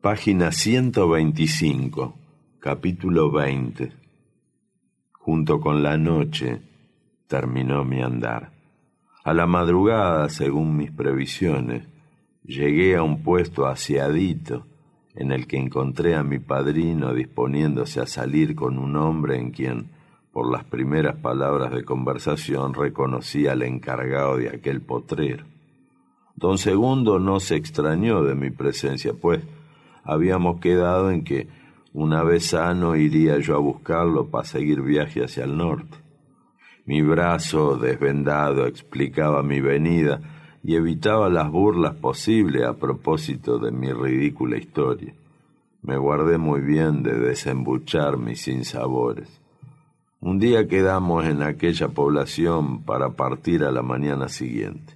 Página 125, capítulo 20. Junto con la noche terminó mi andar. A la madrugada, según mis previsiones, llegué a un puesto aseadito en el que encontré a mi padrino disponiéndose a salir con un hombre en quien, por las primeras palabras de conversación, reconocí al encargado de aquel potrero. Don Segundo no se extrañó de mi presencia, pues habíamos quedado en que, una vez sano, iría yo a buscarlo para seguir viaje hacia el norte. Mi brazo desvendado explicaba mi venida y evitaba las burlas posibles a propósito de mi ridícula historia. Me guardé muy bien de desembuchar mis sinsabores. Un día quedamos en aquella población para partir a la mañana siguiente.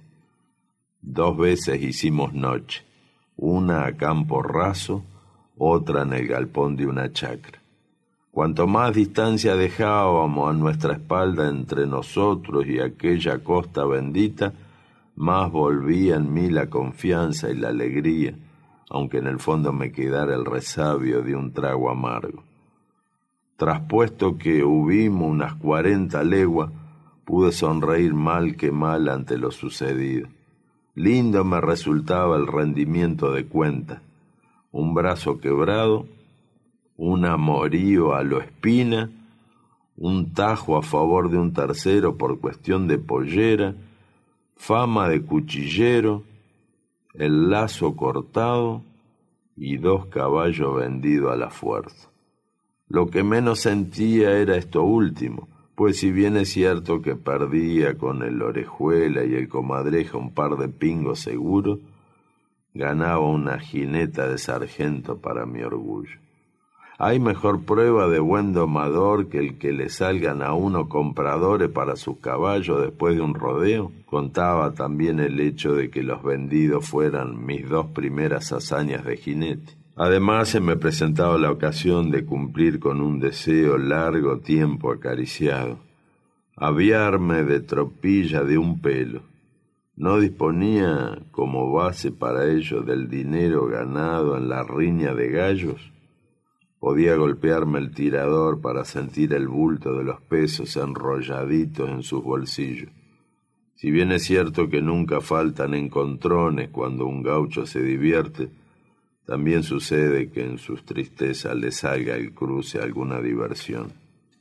2 veces hicimos noche, una a campo raso, otra en el galpón de una chacra. Cuanto más distancia dejábamos a nuestra espalda entre nosotros y aquella costa bendita, más volvía en mí la confianza y la alegría, aunque en el fondo me quedara el resabio de un trago amargo. Traspuesto que hubimos unas 40 leguas, pude sonreír mal que mal ante lo sucedido. Lindo me resultaba el rendimiento de cuenta. Un brazo quebrado, un amorío a lo Espina, un tajo a favor de un tercero por cuestión de pollera, fama de cuchillero, el lazo cortado y 2 caballos vendidos a la fuerza. Lo que menos sentía era esto último, pues si bien es cierto que perdía con el Orejuela y el Comadreja un par de pingos seguros, ganaba una jineta de sargento para mi orgullo. ¿Hay mejor prueba de buen domador que el que le salgan a uno compradores para sus caballos después de un rodeo? Contaba también el hecho de que los vendidos fueran mis 2 primeras hazañas de jinete. Además, se me presentaba la ocasión de cumplir con un deseo largo tiempo acariciado: aviarme de tropilla de un pelo. No disponía como base para ello del dinero ganado en la riña de gallos. Podía golpearme el tirador para sentir el bulto de los pesos enrolladitos en sus bolsillos. Si bien es cierto que nunca faltan encontrones cuando un gaucho se divierte, también sucede que en sus tristezas le salga el cruce alguna diversión.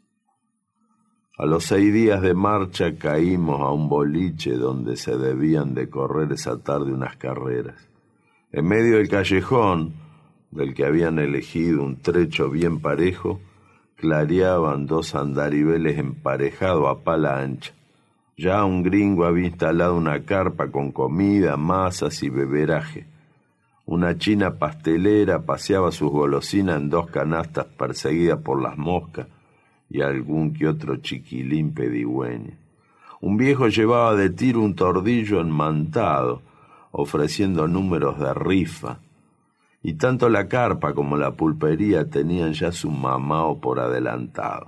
A los 6 días de marcha caímos a un boliche donde se debían de correr esa tarde unas carreras. En medio del callejón, del que habían elegido un trecho bien parejo, clareaban 2 andariveles emparejados a pala ancha. Ya un gringo había instalado una carpa con comida, masas y beberaje. Una china pastelera paseaba sus golosinas en 2 canastas perseguida por las moscas y algún que otro chiquilín pedigüeño. Un viejo llevaba de tiro un tordillo enmantado, ofreciendo números de rifa, y tanto la carpa como la pulpería tenían ya su mamao por adelantado.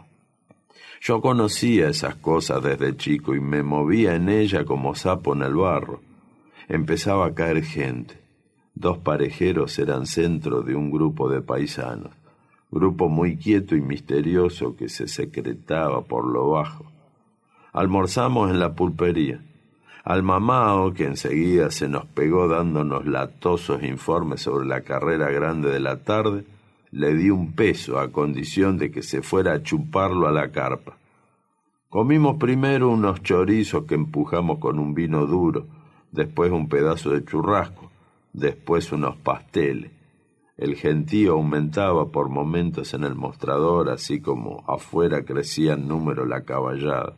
Yo conocía esas cosas desde chico y me movía en ella como sapo en el barro. Empezaba a caer gente. 2 parejeros eran centro de un grupo de paisanos, grupo muy quieto y misterioso que se secretaba por lo bajo. Almorzamos en la pulpería. Al mamao, que enseguida se nos pegó dándonos latosos informes sobre la carrera grande de la tarde, le di 1 peso a condición de que se fuera a chuparlo a la carpa. Comimos primero unos chorizos que empujamos con un vino duro, después un pedazo de churrasco, después unos pasteles. El gentío aumentaba por momentos en el mostrador, así como afuera crecía en número la caballada.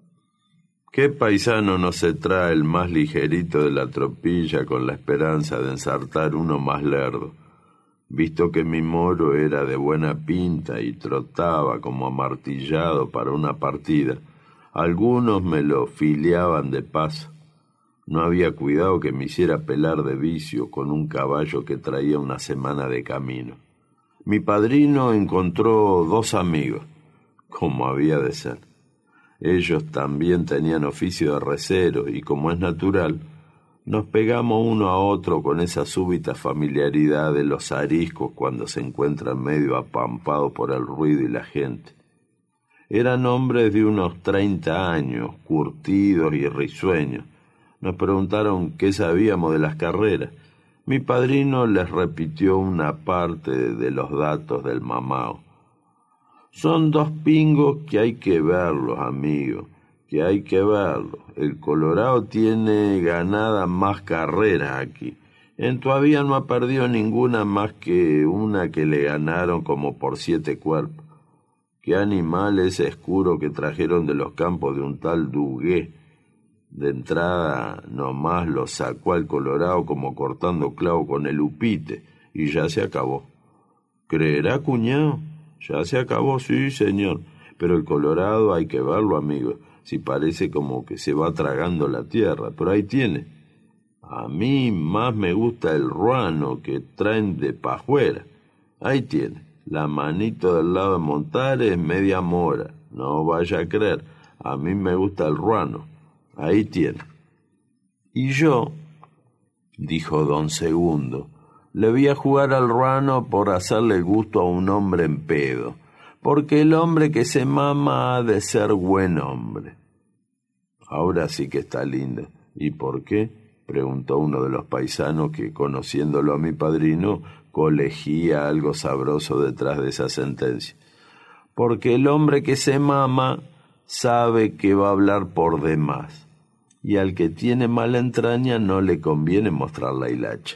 ¿Qué paisano no se trae el más ligerito de la tropilla con la esperanza de ensartar uno más lerdo? Visto que mi moro era de buena pinta y trotaba como amartillado para una partida, algunos me lo filiaban de paso. No había cuidado que me hiciera pelar de vicio con un caballo que traía una semana de camino. Mi padrino encontró 2 amigos, como había de ser. Ellos también tenían oficio de recero y, como es natural, Nos pegamos uno a otro con esa súbita familiaridad de los ariscos cuando se encuentran medio apampados por el ruido y la gente. Eran hombres de unos 30 años, curtidos y risueños. Nos preguntaron qué sabíamos de las carreras. Mi padrino les repitió una parte de los datos del mamao. Son dos pingos que hay que verlos, amigos, que hay que verlos. El Colorado tiene ganada más carreras aquí. Todavía no ha perdido ninguna más que una que le ganaron como por 7 cuerpos. Qué animal ese escuro que trajeron de los campos de un tal Dugué. De entrada nomás lo sacó al Colorado como cortando clavo con el upite y ya se acabó. ¿Creerá, cuñado? Ya se acabó, sí, señor. Pero el Colorado hay que verlo, amigo. Si parece como que se va tragando la tierra, pero ahí tiene. A mí más me gusta el ruano que traen de Pajuera. Ahí tiene. La manito del lado de Montares es media mora. No vaya a creer. A mí me gusta el ruano. Ahí tiene. Y yo, dijo don Segundo, le voy a jugar al ruano por hacerle gusto a un hombre en pedo, porque el hombre que se mama ha de ser buen hombre. Ahora sí que está lindo. ¿Y por qué? Preguntó uno de los paisanos que, conociéndolo a mi padrino, colegía algo sabroso detrás de esa sentencia. Porque el hombre que se mama sabe que va a hablar por demás, y al que tiene mala entraña no le conviene mostrar la hilacha.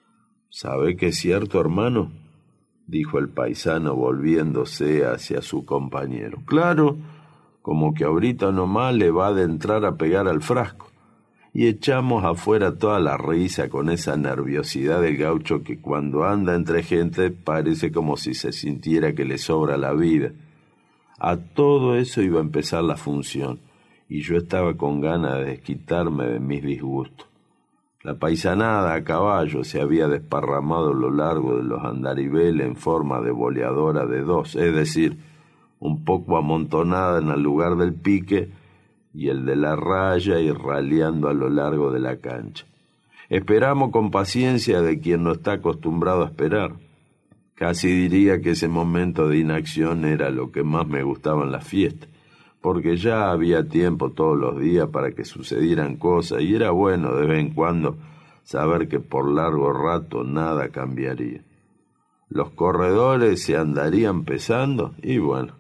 ¿Sabe que es cierto, hermano?, dijo el paisano volviéndose hacia su compañero. Claro, como que ahorita nomás le va de entrar a pegar al frasco. Y echamos afuera toda la risa con esa nerviosidad del gaucho que cuando anda entre gente parece como si se sintiera que le sobra la vida. A todo eso iba a empezar la función, y yo estaba con ganas de desquitarme de mis disgustos. La paisanada a caballo se había desparramado a lo largo de los andariveles en forma de boleadora de 2, es decir, un poco amontonada en el lugar del pique y el de la raya y raleando a lo largo de la cancha. Esperamos con paciencia de quien no está acostumbrado a esperar. Casi diría que ese momento de inacción era lo que más me gustaba en la fiesta, porque ya había tiempo todos los días para que sucedieran cosas y era bueno de vez en cuando saber que por largo rato nada cambiaría. Los corredores se andarían pesando y bueno,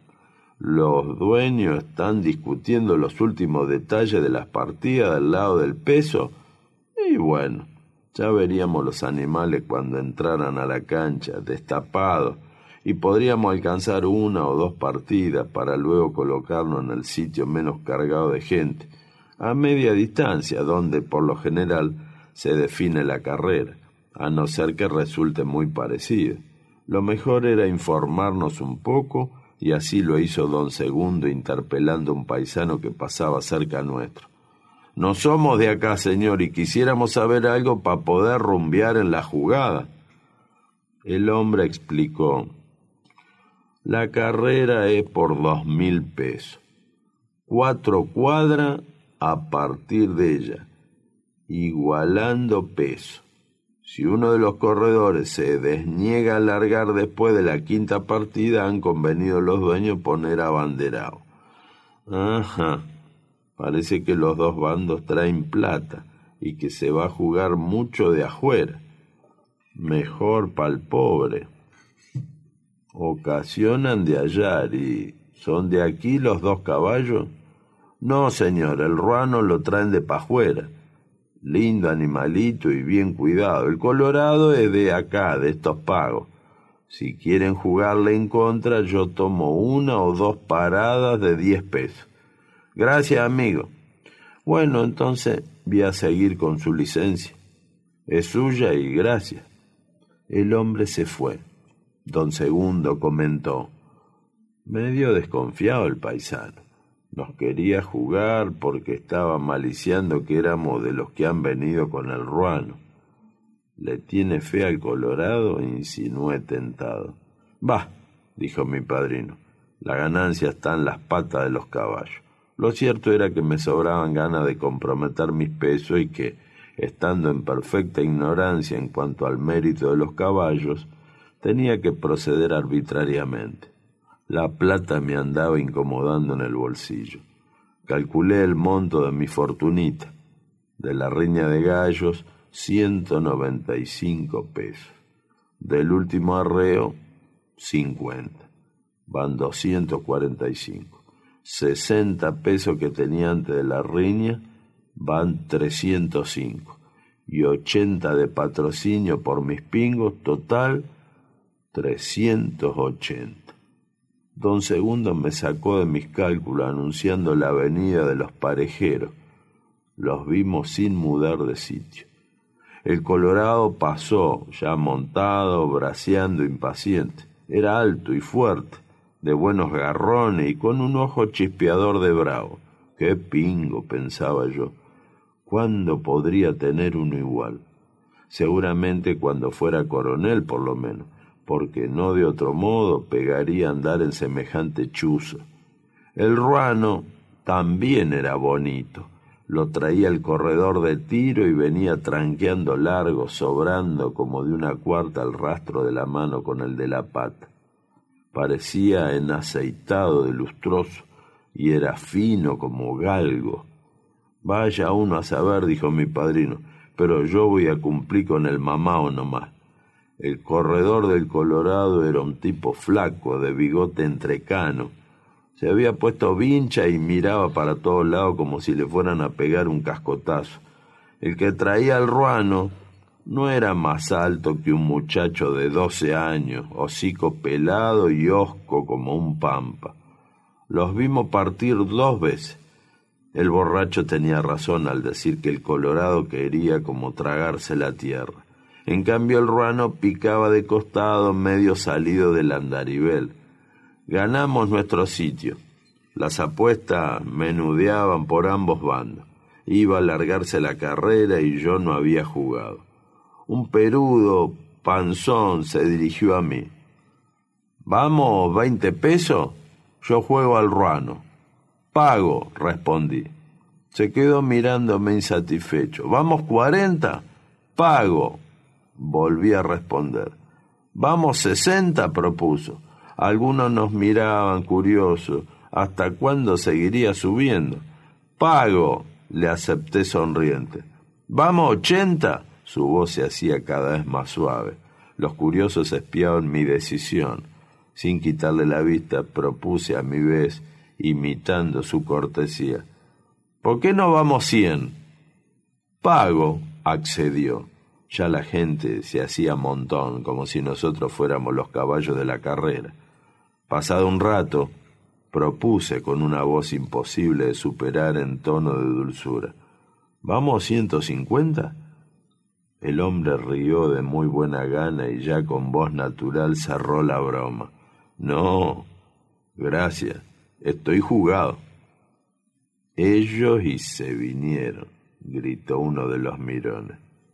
los dueños están discutiendo los últimos detalles de las partidas del lado del peso y bueno, ya veríamos los animales cuando entraran a la cancha, destapados, y podríamos alcanzar 1 o 2 partidas para luego colocarnos en el sitio menos cargado de gente, a media distancia, donde por lo general se define la carrera, a no ser que resulte muy parecida. Lo mejor era informarnos un poco, y así lo hizo don Segundo interpelando a un paisano que pasaba cerca nuestro. No somos de acá, señor, y quisiéramos saber algo para poder rumbear en la jugada. El hombre explicó: la carrera es por 2.000 pesos. 4 cuadras a partir de ella, igualando peso. Si uno de los corredores se desniega a largar después de la 5ª partida, han convenido los dueños poner abanderado. Ajá, parece que los dos bandos traen plata y que se va a jugar mucho de afuera. Mejor pa'l pobre. Ocasionan de hallar y ¿son de aquí los 2 caballos? No, señor, el ruano lo traen de Pajuera. Lindo animalito y bien cuidado. El Colorado es de acá, de estos pagos. Si quieren jugarle en contra, yo tomo 1 o 2 paradas de 10 pesos. Gracias, amigo. Bueno, entonces voy a seguir con su licencia. Es suya y gracias. El hombre se fue. Don Segundo comentó: medio desconfiado el paisano. Nos quería jugar porque estaba maliciando que éramos de los que han venido con el ruano. ¿Le tiene fe al Colorado?, insinué tentado. Bah, dijo mi padrino, la ganancia está en las patas de los caballos. Lo cierto era que me sobraban ganas de comprometer mis pesos y que estando en perfecta ignorancia en cuanto al mérito de los caballos, tenía que proceder arbitrariamente. La plata me andaba incomodando en el bolsillo. Calculé el monto de mi fortunita. De la riña de gallos, 195 pesos. Del último arreo, 50. Van 245. 60 pesos que tenía antes de la riña, van 305. Y 80 de patrocinio por mis pingos, total 380. Don Segundo me sacó de mis cálculos anunciando la avenida de los parejeros. Los vimos sin mudar de sitio. El Colorado pasó, ya montado, braceando impaciente. Era alto y fuerte, de buenos garrones y con un ojo chispeador de bravo. ¡Qué pingo!, pensaba yo. ¿Cuándo podría tener uno igual? Seguramente cuando fuera coronel, por lo menos, porque no de otro modo pegaría andar en semejante chuzo. El ruano también era bonito. Lo traía el corredor de tiro y venía tranqueando largo, sobrando como de una cuarta el rastro de la mano con el de la pata. Parecía enaceitado de lustroso y era fino como galgo. Vaya uno a saber, dijo mi padrino, pero yo voy a cumplir con el mamao nomás. El corredor del Colorado era un tipo flaco, de bigote entrecano. Se había puesto vincha y miraba para todos lados como si le fueran a pegar un cascotazo. El que traía al ruano no era más alto que un muchacho de 12 años, hocico pelado y hosco como un pampa. Los vimos partir 2 veces. El borracho tenía razón al decir que el Colorado quería como tragarse la tierra. En cambio el ruano picaba de costado, medio salido del andarivel. Ganamos nuestro sitio. Las apuestas menudeaban por ambos bandos. Iba a largarse la carrera y yo no había jugado. Un perudo, panzón, se dirigió a mí. ¿Vamos 20 pesos? Yo juego al ruano. Pago, respondí. Se quedó mirándome insatisfecho. ¿Vamos 40? Pago. Volví a responder. ¿Vamos 60? Propuso. Algunos nos miraban curiosos. ¿Hasta cuándo seguiría subiendo? Pago, le acepté sonriente. ¿Vamos 80? Su voz se hacía cada vez más suave. Los curiosos espiaban mi decisión. Sin quitarle la vista, propuse a mi vez, imitando su cortesía. ¿Por qué no vamos 100? Pago, accedió. Ya la gente se hacía montón, como si nosotros fuéramos los caballos de la carrera. Pasado un rato, propuse con una voz imposible de superar en tono de dulzura. ¿Vamos 150? El hombre rió de muy buena gana y ya con voz natural cerró la broma. No, gracias, estoy jugado. Ellos y se vinieron, gritó uno de los mirones.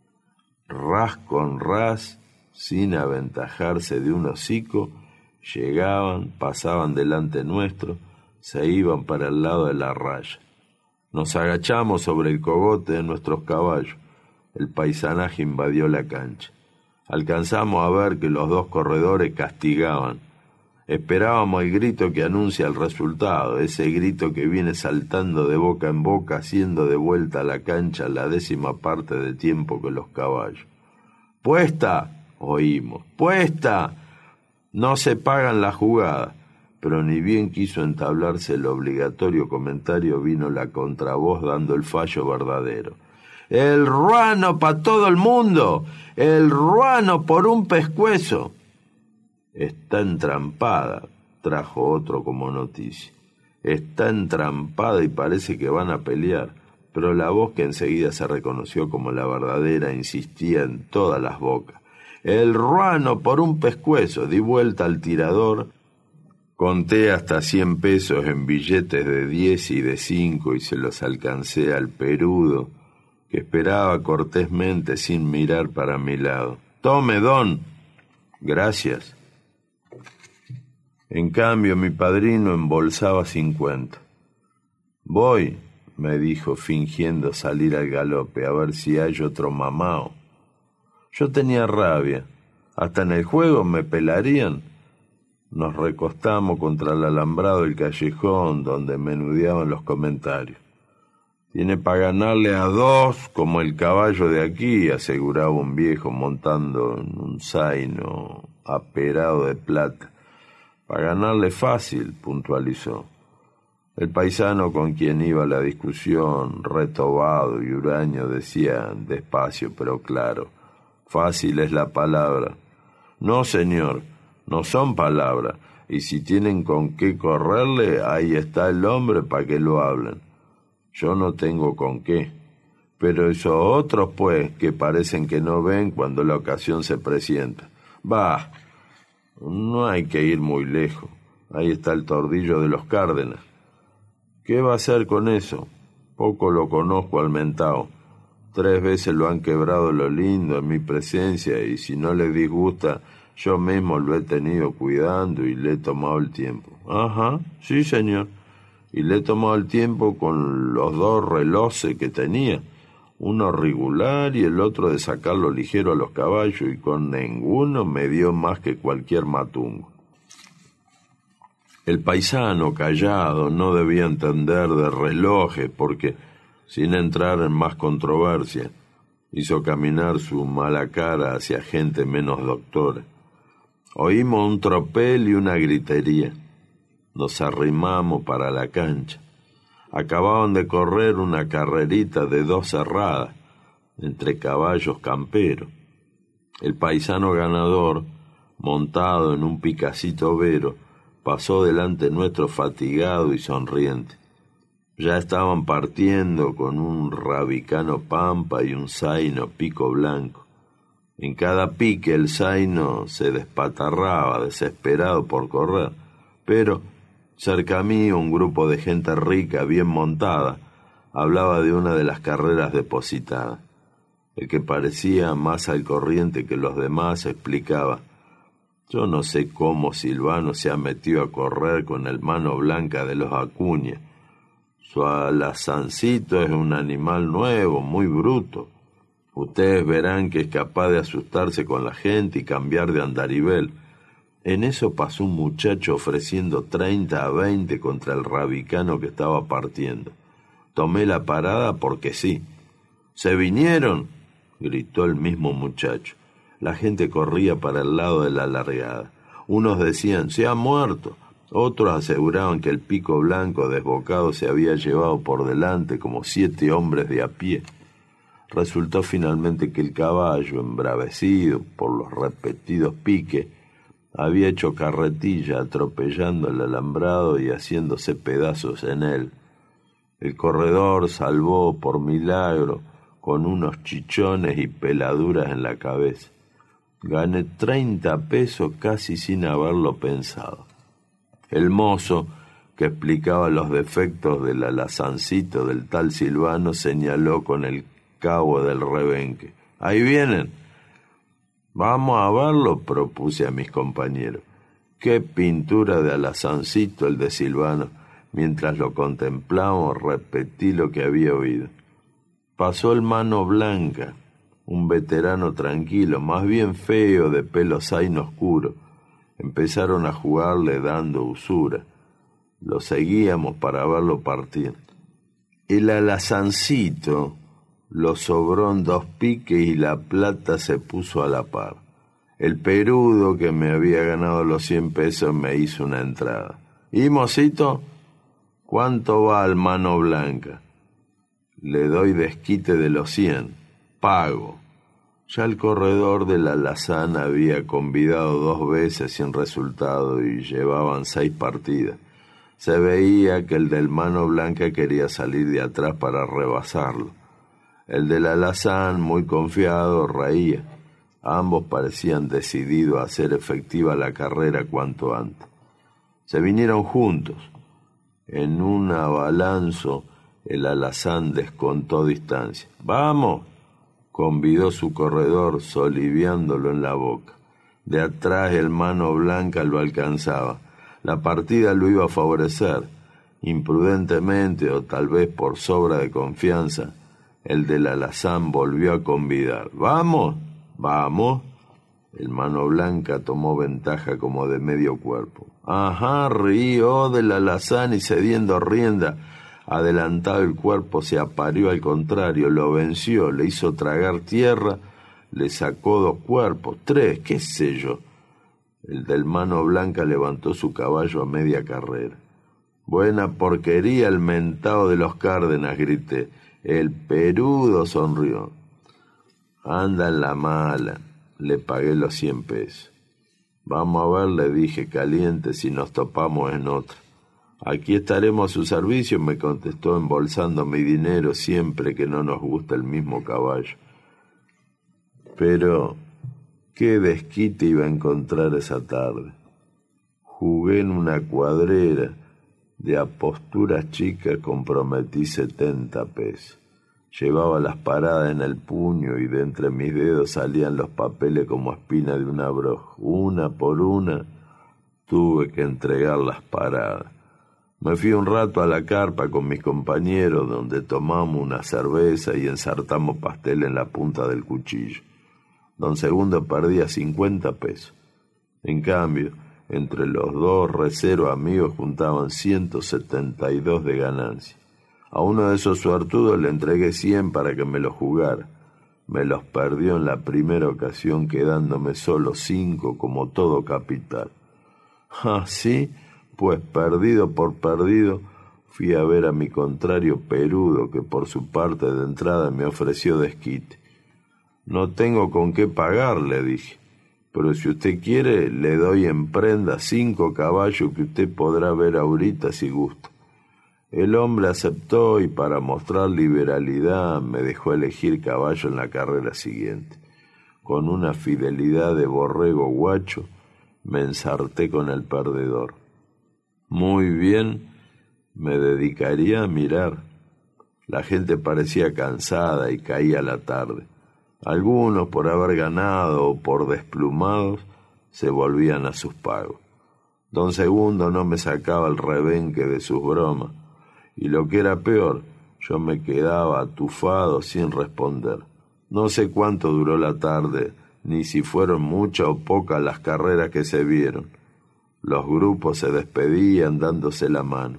Ras con ras, sin aventajarse de un hocico, llegaban, pasaban delante nuestro, se iban para el lado de la raya. Nos agachamos sobre el cogote de nuestros caballos. El paisanaje invadió la cancha. Alcanzamos a ver que los 2 corredores castigaban. Esperábamos el grito que anuncia el resultado, ese grito que viene saltando de boca en boca, haciendo de vuelta a la cancha la 10ª parte de tiempo que los caballos. ¡Puesta! Oímos. ¡Puesta! No se pagan las jugadas. Pero ni bien quiso entablarse el obligatorio comentario, vino la contravoz dando el fallo verdadero. ¡El ruano pa' todo el mundo! ¡El ruano por un pescuezo! Está entrampada, trajo otro como noticia. Está entrampada y parece que van a pelear, pero la voz que enseguida se reconoció como la verdadera insistía en todas las bocas. El ruano por un pescuezo. Di vuelta al tirador, conté hasta 100 pesos en billetes de 10 y de 5 y se los alcancé al perudo, que esperaba cortésmente sin mirar para mi lado. «Tome, don». «Gracias». En cambio, mi padrino embolsaba 50. «Voy», me dijo fingiendo salir al galope, a ver si hay otro mamao. Yo tenía rabia. Hasta en el juego me pelarían. Nos recostamos contra el alambrado del callejón donde menudeaban los comentarios. Tiene para ganarle a 2 como el caballo de aquí, aseguraba un viejo montando en un zaino aperado de plata. Para ganarle fácil, puntualizó. El paisano con quien iba la discusión, retobado y huraño, decía despacio pero claro: fácil es la palabra. No, señor, no son palabras, y si tienen con qué correrle, ahí está el hombre para que lo hablen. Yo no tengo con qué, pero esos otros, pues, que parecen que no ven cuando la ocasión se presenta. Bah, no hay que ir muy lejos. Ahí está el tordillo de los Cárdenas. ¿Qué va a hacer con eso? Poco lo conozco al mentao. 3 veces lo han quebrado lo lindo en mi presencia, y si no le disgusta, yo mismo lo he tenido cuidando y le he tomado el tiempo. Ajá, sí, señor. Y le he tomado el tiempo con los 2 relojes que tenía, uno regular y el otro de sacarlo ligero a los caballos, y con ninguno me dio más que cualquier matungo. El paisano, callado, no debía entender de relojes porque, sin entrar en más controversia, hizo caminar su mala cara hacia gente menos doctora. Oímos un tropel y una gritería. Nos arrimamos para la cancha. Acababan de correr una carrerita de 2 cerradas, entre caballos camperos. El paisano ganador, montado en un picacito vero, pasó delante nuestro fatigado y sonriente. Ya estaban partiendo con un rabicano pampa y un zaino pico blanco. En cada pique el zaino se despatarraba, desesperado por correr, pero cerca a mí un grupo de gente rica, bien montada, hablaba de una de las carreras depositadas. El que parecía más al corriente que los demás explicaba: yo no sé cómo Silvano se ha metido a correr con el mano blanca de los Acuña. Su alazancito es un animal nuevo, muy bruto. Ustedes verán que es capaz de asustarse con la gente y cambiar de andarivel. En eso pasó un muchacho ofreciendo 30 a 20 contra el rabicano que estaba partiendo. Tomé la parada porque sí. ¿Se vinieron?, gritó el mismo muchacho. La gente corría para el lado de la largada. Unos decían: se ha muerto. Otros aseguraban que el pico blanco desbocado se había llevado por delante como 7 hombres de a pie. Resultó finalmente que el caballo, embravecido por los repetidos piques, había hecho carretilla atropellando el alambrado y haciéndose pedazos en él. El corredor salvó por milagro con unos chichones y peladuras en la cabeza. Gané 30 pesos casi sin haberlo pensado. El mozo, que explicaba los defectos del alazancito del tal Silvano, señaló con el cabo del rebenque: ¡ahí vienen! Vamos a verlo, propuse a mis compañeros. Qué pintura de alazancito el de Silvano. Mientras lo contemplamos, repetí lo que había oído. Pasó el mano blanca, un veterano tranquilo, más bien feo, de pelo zaino oscuro. Empezaron a jugarle dando usura. Lo seguíamos para verlo partir. El alazancito lo sobró en 2 piques y la plata se puso a la par. El perudo, que me había ganado los 100 pesos, me hizo una entrada. ¿Y, mocito, cuánto va al mano blanca? Le doy desquite de los 100. Pago. Ya el corredor de la alazán había convidado 2 veces sin resultado y llevaban 6 partidas. Se veía que el del mano blanca quería salir de atrás para rebasarlo. El del alazán, muy confiado, reía. Ambos parecían decididos a hacer efectiva la carrera cuanto antes. Se vinieron juntos. En un abalanzo, el alazán descontó distancia. ¡Vamos!, convidó su corredor, soliviándolo en la boca. De atrás el mano blanca lo alcanzaba. La partida lo iba a favorecer. Imprudentemente o tal vez por sobra de confianza, el del alazán volvió a convidar. «¡Vamos! ¡Vamos!». El Mano Blanca tomó ventaja como de medio cuerpo. «Ajá», rió del alazán y cediendo rienda, adelantado el cuerpo, se apareó al contrario, lo venció, le hizo tragar tierra, le sacó 2 cuerpos, 3, qué sé yo. El del Mano Blanca levantó su caballo a media carrera. «Buena porquería el mentao de los Cárdenas», grité. El Perudo sonrió. «Anda en la mala». Le pagué los 100 pesos. «Vamos a ver», le dije caliente, «si nos topamos en otra». «Aquí estaremos a su servicio», me contestó embolsando mi dinero siempre que no nos gusta el mismo caballo. Pero qué desquite iba a encontrar esa tarde. Jugué en una cuadrera, de aposturas chicas comprometí 70 pesos. Llevaba las paradas en el puño y de entre mis dedos salían los papeles como espina de un abrojo. Una por una tuve que entregar las paradas. Me fui un rato a la carpa con mis compañeros, donde tomamos una cerveza y ensartamos pastel en la punta del cuchillo. Don Segundo perdía 50 pesos. En cambio, entre los 2 receros amigos juntaban 172 de ganancia. A uno de esos suertudos le entregué 100 para que me los jugara. Me los perdió en la primera ocasión, quedándome solo 5 como todo capital. ¿Sí? Pues perdido por perdido, fui a ver a mi contrario Perudo, que por su parte de entrada me ofreció desquite. «No tengo con qué pagar», le dije, «pero si usted quiere, le doy en prenda 5 caballos que usted podrá ver ahorita si gusta». El hombre aceptó y para mostrar liberalidad me dejó elegir caballo en la carrera siguiente. Con una fidelidad de borrego guacho, me ensarté con el perdedor. Muy bien, me dedicaría a mirar. La gente parecía cansada y caía la tarde. Algunos, por haber ganado o por desplumados, se volvían a sus pagos. Don Segundo no me sacaba el rebenque de sus bromas, y lo que era peor, yo me quedaba atufado sin responder. No sé cuánto duró la tarde, ni si fueron muchas o pocas las carreras que se vieron. Los grupos se despedían dándose la mano.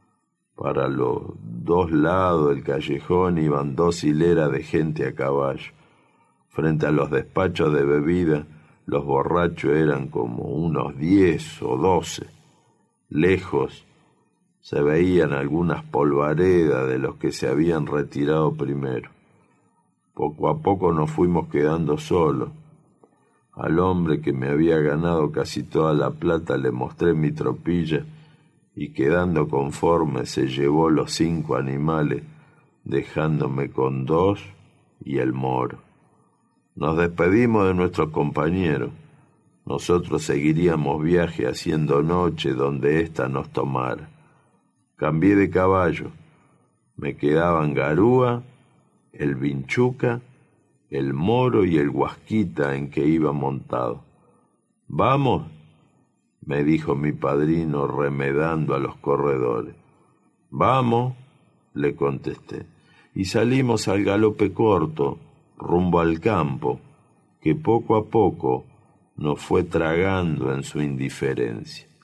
Para los 2 lados del callejón iban 2 hileras de gente a caballo. Frente a los despachos de bebida, los borrachos eran como unos 10 o 12. Lejos se veían algunas polvaredas de los que se habían retirado primero. Poco a poco nos fuimos quedando solos. Al hombre que me había ganado casi toda la plata le mostré mi tropilla y quedando conforme se llevó los 5 animales, dejándome con 2 y el moro. Nos despedimos de nuestros compañeros. Nosotros seguiríamos viaje haciendo noche donde ésta nos tomara. Cambié de caballo. Me quedaban Garúa, el Vinchuca, el Moro y el Huasquita en que iba montado. «¿Vamos?», me dijo mi padrino remedando a los corredores. «Vamos», le contesté, y salimos al galope corto, rumbo al campo, que poco a poco nos fue tragando en su indiferencia.